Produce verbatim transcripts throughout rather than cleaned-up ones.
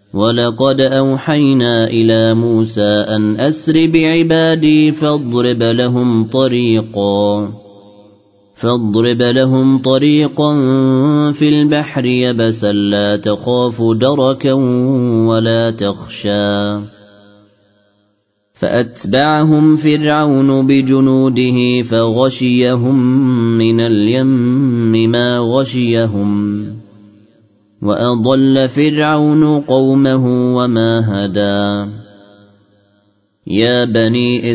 ولقد أوحينا إلى موسى أن أسر بعبادي فاضرب لهم طريقا فاضرب لهم طريقا في البحر يبسا لا تخاف دركا ولا تخشى فأتبعهم فرعون بجنوده فغشيهم من اليم ما غشيهم وأضل فرعون قومه وما هدى يا بني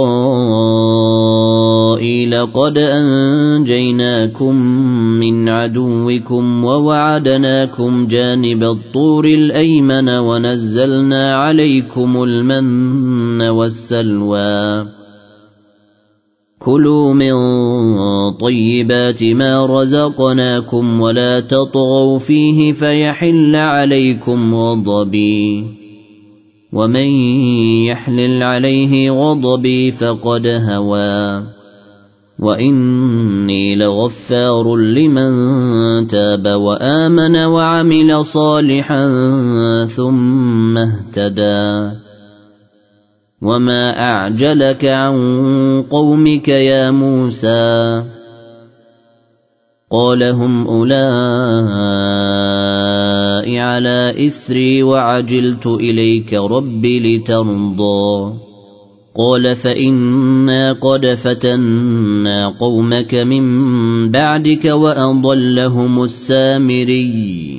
إسرائيل قد أنجيناكم من عدوكم ووعدناكم جانب الطور الأيمن ونزلنا عليكم المن والسلوى كلوا من طيبات ما رزقناكم ولا تطغوا فيه فيحل عليكم غضبي ومن يحلل عليه غضبي فقد هوى وإني لغفار لمن تاب وآمن وعمل صالحا ثم اهتدى وما أعجلك عن قومك يا موسى قال هم أولئك على إثري وعجلت إليك ربي لترضى قال فإنا قد فتنا قومك من بعدك وأضلهم السامري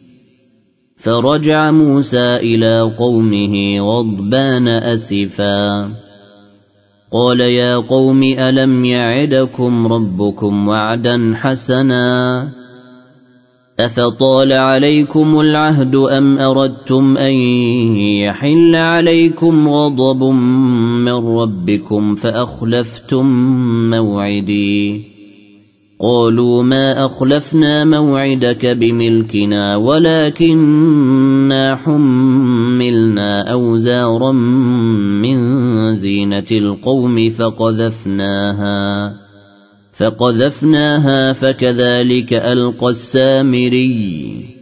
فرجع موسى إلى قومه غضبان أسفا قال يا قوم ألم يعدكم ربكم وعدا حسنا أفطال عليكم العهد أم أردتم أن يحل عليكم غضب من ربكم فأخلفتم موعدي قالوا ما أخلفنا موعدك بملكنا ولكننا حملنا أوزارا من زينة القوم فقذفناها فقذفناها فكذلك ألقى السامري